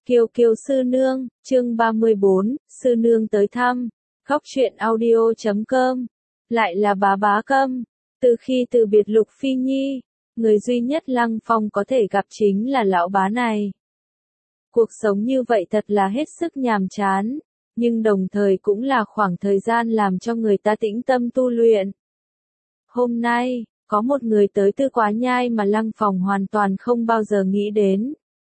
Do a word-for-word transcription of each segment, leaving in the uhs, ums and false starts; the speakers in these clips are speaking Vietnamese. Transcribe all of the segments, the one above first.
Kiều Kiều sư nương, chương ba mươi bốn, sư nương tới thăm, góc truyện audio chấm com. Lại là bá bá Câm. Từ khi từ biệt Lục Phi Nhi, người duy nhất Lăng Phong có thể gặp chính là lão bá này. Cuộc sống như vậy thật là hết sức nhàm chán, nhưng đồng thời cũng là khoảng thời gian làm cho người ta tĩnh tâm tu luyện. Hôm nay, có một người tới Tư Quá Nhai mà Lăng Phong hoàn toàn không bao giờ nghĩ đến.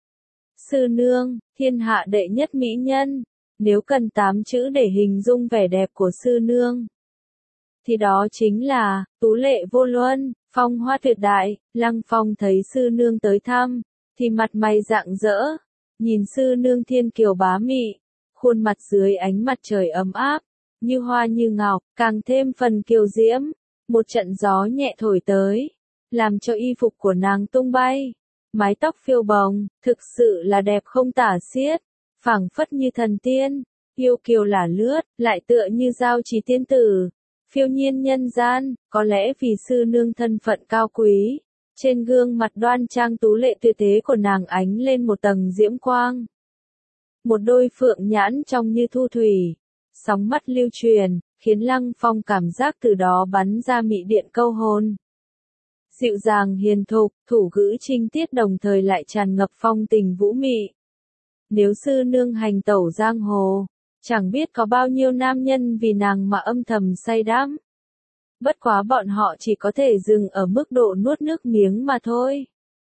Sư nương, thiên hạ đệ nhất mỹ nhân, nếu cần tám chữ để hình dung vẻ đẹp của sư nương, thì đó chính là, tú lệ vô luân, phong hoa tuyệt đại. Lăng Phong thấy sư nương tới thăm, thì mặt mày rạng rỡ, nhìn sư nương thiên kiều bá mị, khuôn mặt dưới ánh mặt trời ấm áp, như hoa như ngọc, càng thêm phần kiều diễm. Một trận gió nhẹ thổi tới, làm cho y phục của nàng tung bay, mái tóc phiêu bồng, thực sự là đẹp không tả xiết, phảng phất như thần tiên, yêu kiều lả lướt, lại tựa như giao trì tiên tử, phiêu nhiên nhân gian. Có lẽ vì sư nương thân phận cao quý, trên gương mặt đoan trang tú lệ tuyệt thế của nàng ánh lên một tầng diễm quang. Một đôi phượng nhãn trong như thu thủy, sóng mắt lưu truyền, khiến Lăng Phong cảm giác từ đó bắn ra mị điện câu hồn. Dịu dàng hiền thục, thủ ngữ trinh tiết đồng thời lại tràn ngập phong tình vũ mị. Nếu sư nương hành tẩu giang hồ, chẳng biết có bao nhiêu nam nhân vì nàng mà âm thầm say đắm. Bất quá bọn họ chỉ có thể dừng ở mức độ nuốt nước miếng mà thôi.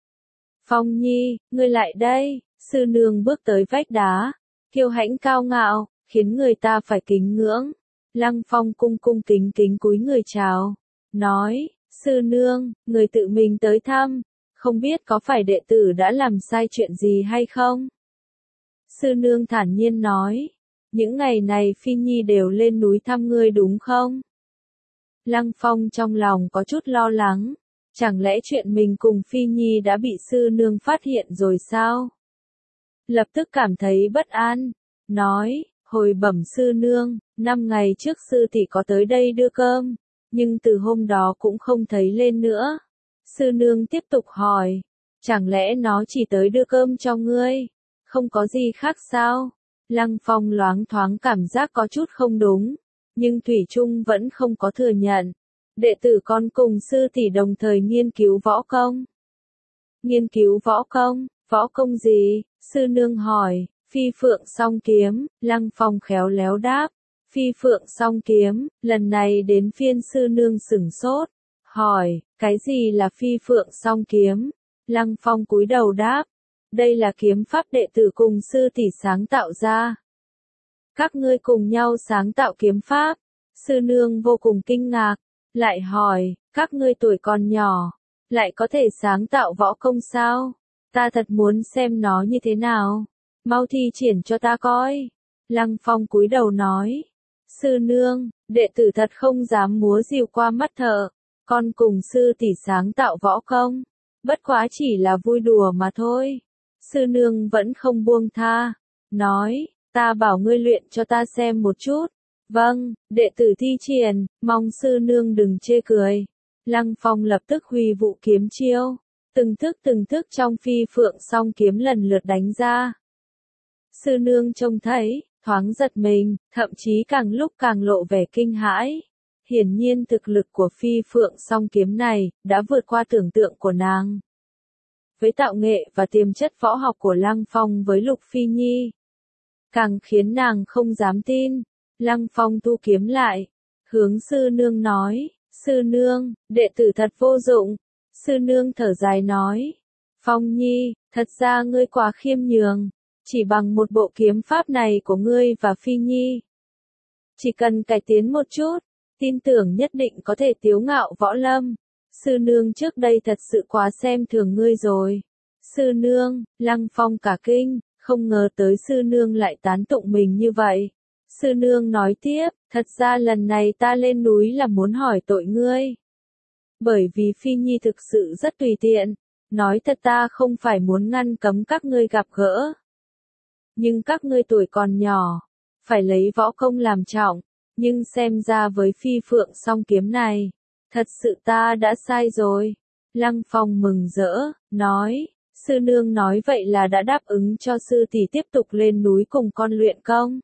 Phong Nhi, ngươi lại đây. Sư nương bước tới vách đá, kiêu hãnh cao ngạo, khiến người ta phải kính ngưỡng. Lăng Phong cung cung kính kính cúi người chào, nói, sư nương, người tự mình tới thăm, không biết có phải đệ tử đã làm sai chuyện gì hay không? Sư nương thản nhiên nói, những ngày này Phi Nhi đều lên núi thăm ngươi đúng không? Lăng Phong trong lòng có chút lo lắng, chẳng lẽ chuyện mình cùng Phi Nhi đã bị sư nương phát hiện rồi sao? Lập tức cảm thấy bất an, nói, hồi bẩm sư nương, năm ngày trước sư tỷ có tới đây đưa cơm, nhưng từ hôm đó cũng không thấy lên nữa. Sư nương tiếp tục hỏi, chẳng lẽ nó chỉ tới đưa cơm cho ngươi, không có gì khác sao? Lăng Phong loáng thoáng cảm giác có chút không đúng, nhưng thủy chung vẫn không có thừa nhận. Đệ tử con cùng sư tỷ đồng thời nghiên cứu võ công. Nghiên cứu võ công, võ công gì? Sư nương hỏi. Phi phượng song kiếm. Lăng Phong khéo léo đáp. Phi phượng song kiếm. Lần này đến phiên sư nương sửng sốt, hỏi, cái gì là phi phượng song kiếm? Lăng Phong cúi đầu đáp, đây là kiếm pháp đệ tử cùng sư tỷ sáng tạo ra. Các ngươi cùng nhau sáng tạo kiếm pháp? Sư nương vô cùng kinh ngạc, lại hỏi, các ngươi tuổi còn nhỏ, lại có thể sáng tạo võ công sao? Ta thật muốn xem nó như thế nào, mau thi triển cho ta coi. Lăng Phong cúi đầu nói, sư nương, đệ tử thật không dám múa rìu qua mắt thợ, con cùng sư tỷ sáng tạo võ công, bất quá chỉ là vui đùa mà thôi. Sư nương vẫn không buông tha, nói, ta bảo ngươi luyện cho ta xem một chút. Vâng, đệ tử thi triển, mong sư nương đừng chê cười. Lăng Phong lập tức huy vũ kiếm chiêu, từng thức từng thức trong phi phượng song kiếm lần lượt đánh ra. Sư nương trông thấy, thoáng giật mình, thậm chí càng lúc càng lộ vẻ kinh hãi. Hiển nhiên thực lực của phi phượng song kiếm này, đã vượt qua tưởng tượng của nàng. Với tạo nghệ và tiềm chất võ học của Lăng Phong với Lục Phi Nhi, càng khiến nàng không dám tin. Lăng Phong thu kiếm lại, hướng sư nương nói, sư nương, đệ tử thật vô dụng. Sư nương thở dài nói, Phong Nhi, thật ra ngươi quá khiêm nhường, chỉ bằng một bộ kiếm pháp này của ngươi và Phi Nhi, chỉ cần cải tiến một chút, tin tưởng nhất định có thể tiếu ngạo võ lâm. Sư nương trước đây thật sự quá xem thường ngươi rồi. Sư nương, Lăng Phong cả kinh, không ngờ tới sư nương lại tán tụng mình như vậy. Sư nương nói tiếp, thật ra lần này ta lên núi là muốn hỏi tội ngươi. Bởi vì Phi Nhi thực sự rất tùy tiện, nói thật ta không phải muốn ngăn cấm các ngươi gặp gỡ. Nhưng các ngươi tuổi còn nhỏ, phải lấy võ công làm trọng, nhưng xem ra với phi phượng song kiếm này, thật sự ta đã sai rồi. Lăng Phong mừng rỡ, nói, Sư nương nói vậy là đã đáp ứng cho sư tỷ tiếp tục lên núi cùng con luyện công.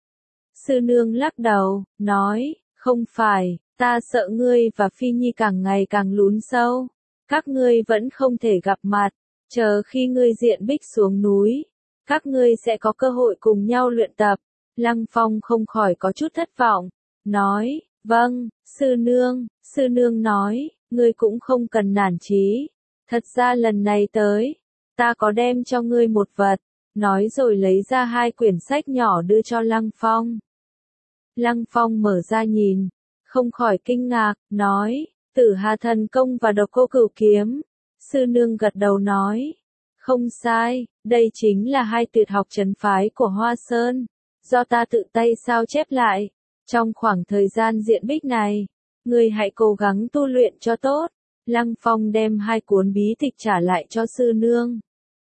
Sư nương lắc đầu, nói, không phải, ta sợ ngươi và Phi Nhi càng ngày càng lún sâu. Các ngươi vẫn không thể gặp mặt, chờ khi ngươi diện bích xuống núi, các ngươi sẽ có cơ hội cùng nhau luyện tập. Lăng Phong không khỏi có chút thất vọng, nói, vâng, sư nương, sư nương nói, ngươi cũng không cần nản chí. Thật ra lần này tới, ta có đem cho ngươi một vật, nói rồi lấy ra hai quyển sách nhỏ đưa cho Lăng Phong. Lăng Phong mở ra nhìn, không khỏi kinh ngạc, nói, Tử Hà Thần Công và Độc Cô Cửu Kiếm. Sư nương gật đầu nói, không sai, đây chính là hai tuyệt học trấn phái của Hoa Sơn, do ta tự tay sao chép lại. Trong khoảng thời gian diện bích này, ngươi hãy cố gắng tu luyện cho tốt. Lăng Phong đem hai cuốn bí tịch trả lại cho sư nương.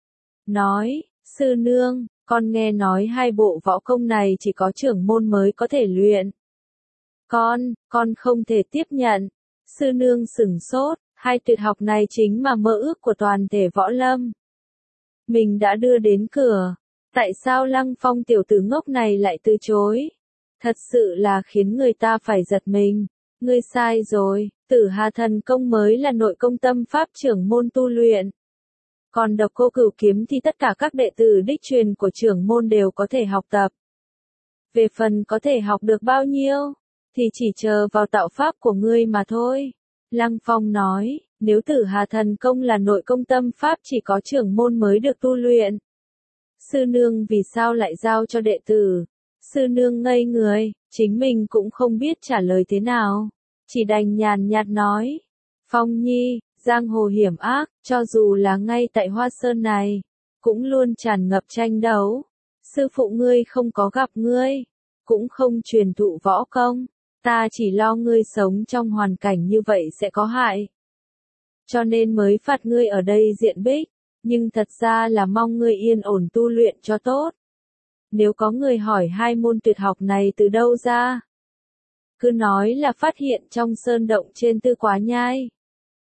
Nói, sư nương, con nghe nói hai bộ võ công này chỉ có trưởng môn mới có thể luyện. Con, con không thể tiếp nhận. Sư nương sửng sốt, hai tuyệt học này chính mà mơ ước của toàn thể võ lâm. Mình đã đưa đến cửa, tại sao Lăng Phong tiểu tử ngốc này lại từ chối? Thật sự là khiến người ta phải giật mình. Ngươi sai rồi, Tử Hà Thần Công mới là nội công tâm pháp trưởng môn tu luyện. Còn Độc Cô Cửu Kiếm thì tất cả các đệ tử đích truyền của trưởng môn đều có thể học tập. Về phần có thể học được bao nhiêu, thì chỉ chờ vào tạo pháp của ngươi mà thôi. Lăng Phong nói, nếu Tử Hà Thần Công là nội công tâm pháp chỉ có trưởng môn mới được tu luyện. Sư nương vì sao lại giao cho đệ tử? Sư nương ngây người, chính mình cũng không biết trả lời thế nào. Chỉ đành nhàn nhạt nói, Phong Nhi, giang hồ hiểm ác, cho dù là ngay tại Hoa Sơn này, cũng luôn tràn ngập tranh đấu. Sư phụ ngươi không có gặp ngươi, cũng không truyền thụ võ công, ta chỉ lo ngươi sống trong hoàn cảnh như vậy sẽ có hại. Cho nên mới phạt ngươi ở đây diện bích, nhưng thật ra là mong ngươi yên ổn tu luyện cho tốt. Nếu có người hỏi hai môn tuyệt học này từ đâu ra, cứ nói là phát hiện trong sơn động trên Tư Quá Nhai.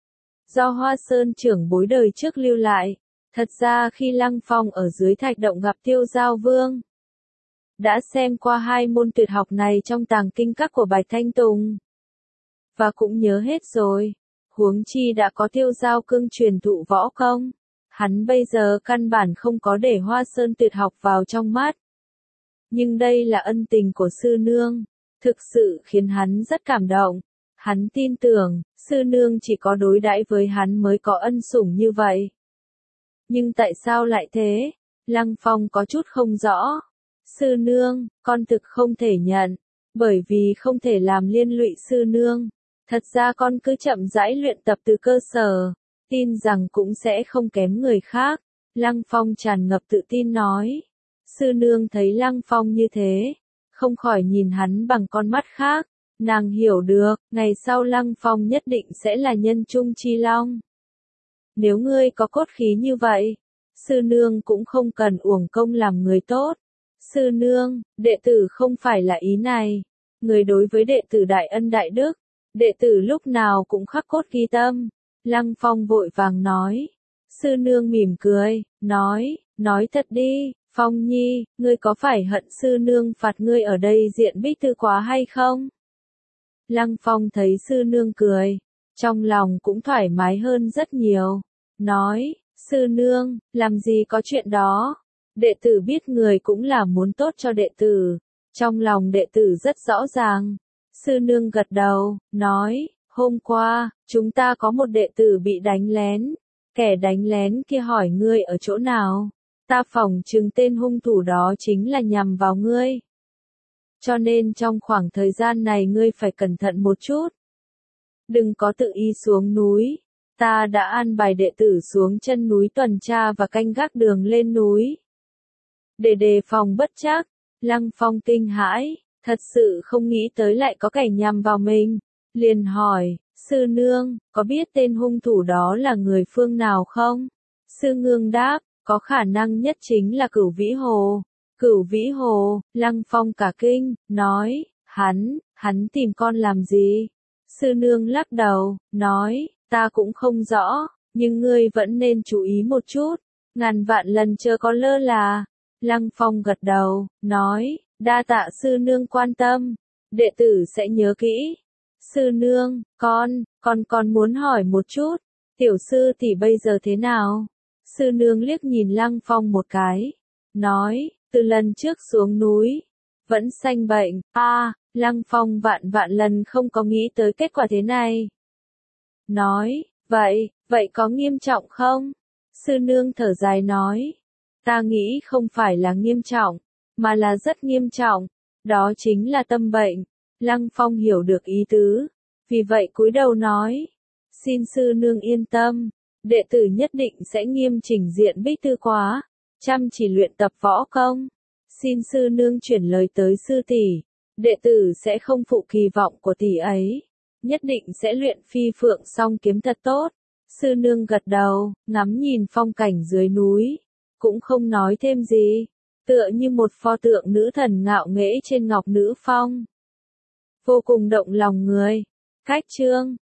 Do Hoa Sơn trưởng bối đời trước lưu lại, thật ra khi Lăng Phong ở dưới thạch động gặp Tiêu Giao Vương, đã xem qua hai môn tuyệt học này trong tàng kinh các của Bạch Thanh Tùng. Và cũng nhớ hết rồi, huống chi đã có Tiêu Giao Cương truyền thụ võ công. Hắn bây giờ căn bản không có để Hoa Sơn tuyệt học vào trong mắt. Nhưng đây là ân tình của sư nương, thực sự khiến hắn rất cảm động. Hắn tin tưởng, sư nương chỉ có đối đãi với hắn mới có ân sủng như vậy. Nhưng tại sao lại thế? Lăng Phong có chút không rõ. Sư nương, con thực không thể nhận, bởi vì không thể làm liên lụy sư nương. Thật ra con cứ chậm rãi luyện tập từ cơ sở, tin rằng cũng sẽ không kém người khác. Lăng Phong tràn ngập tự tin nói. Sư nương thấy Lăng Phong như thế, không khỏi nhìn hắn bằng con mắt khác. Nàng hiểu được, ngày sau Lăng Phong nhất định sẽ là nhân trung chi long. Nếu ngươi có cốt khí như vậy, sư nương cũng không cần uổng công làm người tốt. Sư nương, đệ tử không phải là ý này. Người đối với đệ tử đại ân đại đức, đệ tử lúc nào cũng khắc cốt ghi tâm. Lăng Phong vội vàng nói. Sư nương mỉm cười, nói, nói thật đi, Phong Nhi, ngươi có phải hận sư nương phạt ngươi ở đây diện bích Tư Quá hay không? Lăng Phong thấy sư nương cười, trong lòng cũng thoải mái hơn rất nhiều. Nói, sư nương, làm gì có chuyện đó. Đệ tử biết người cũng là muốn tốt cho đệ tử. Trong lòng đệ tử rất rõ ràng. Sư nương gật đầu, nói, hôm qua, chúng ta có một đệ tử bị đánh lén. Kẻ đánh lén kia hỏi ngươi ở chỗ nào. Ta phỏng chừng tên hung thủ đó chính là nhằm vào ngươi. Cho nên trong khoảng thời gian này ngươi phải cẩn thận một chút. Đừng có tự ý xuống núi. Ta đã an bài đệ tử xuống chân núi tuần tra và canh gác đường lên núi. Để đề phòng bất trắc, Lăng Phong kinh hãi, thật sự không nghĩ tới lại có kẻ nhằm vào mình. Liền hỏi, sư nương, có biết tên hung thủ đó là người phương nào không? Sư nương đáp, có khả năng nhất chính là Cửu Vĩ Hồ. Cửu Vĩ Hồ, Lăng Phong cả kinh, nói, hắn, hắn tìm con làm gì? Sư nương lắc đầu, nói, ta cũng không rõ, nhưng ngươi vẫn nên chú ý một chút, ngàn vạn lần chớ có lơ là. Lăng Phong gật đầu, nói, đa tạ sư nương quan tâm, đệ tử sẽ nhớ kỹ. Sư nương, con, con còn muốn hỏi một chút, tiểu sư tỷ bây giờ thế nào? Sư nương liếc nhìn Lăng Phong một cái, nói, từ lần trước xuống núi, vẫn sanh bệnh. A, à, Lăng Phong vạn vạn lần không có nghĩ tới kết quả thế này. Nói, vậy, vậy có nghiêm trọng không? Sư nương thở dài nói, ta nghĩ không phải là nghiêm trọng, mà là rất nghiêm trọng, đó chính là tâm bệnh. Lăng Phong hiểu được ý tứ, vì vậy cúi đầu nói, xin sư nương yên tâm, đệ tử nhất định sẽ nghiêm chỉnh diện Bích Tư Khóa, chăm chỉ luyện tập võ công. Xin sư nương chuyển lời tới sư tỷ, đệ tử sẽ không phụ kỳ vọng của tỷ ấy, nhất định sẽ luyện phi phượng song kiếm thật tốt. Sư nương gật đầu, ngắm nhìn phong cảnh dưới núi, cũng không nói thêm gì, tựa như một pho tượng nữ thần ngạo nghễ trên ngọc nữ phong. Vô cùng động lòng người. Cách chương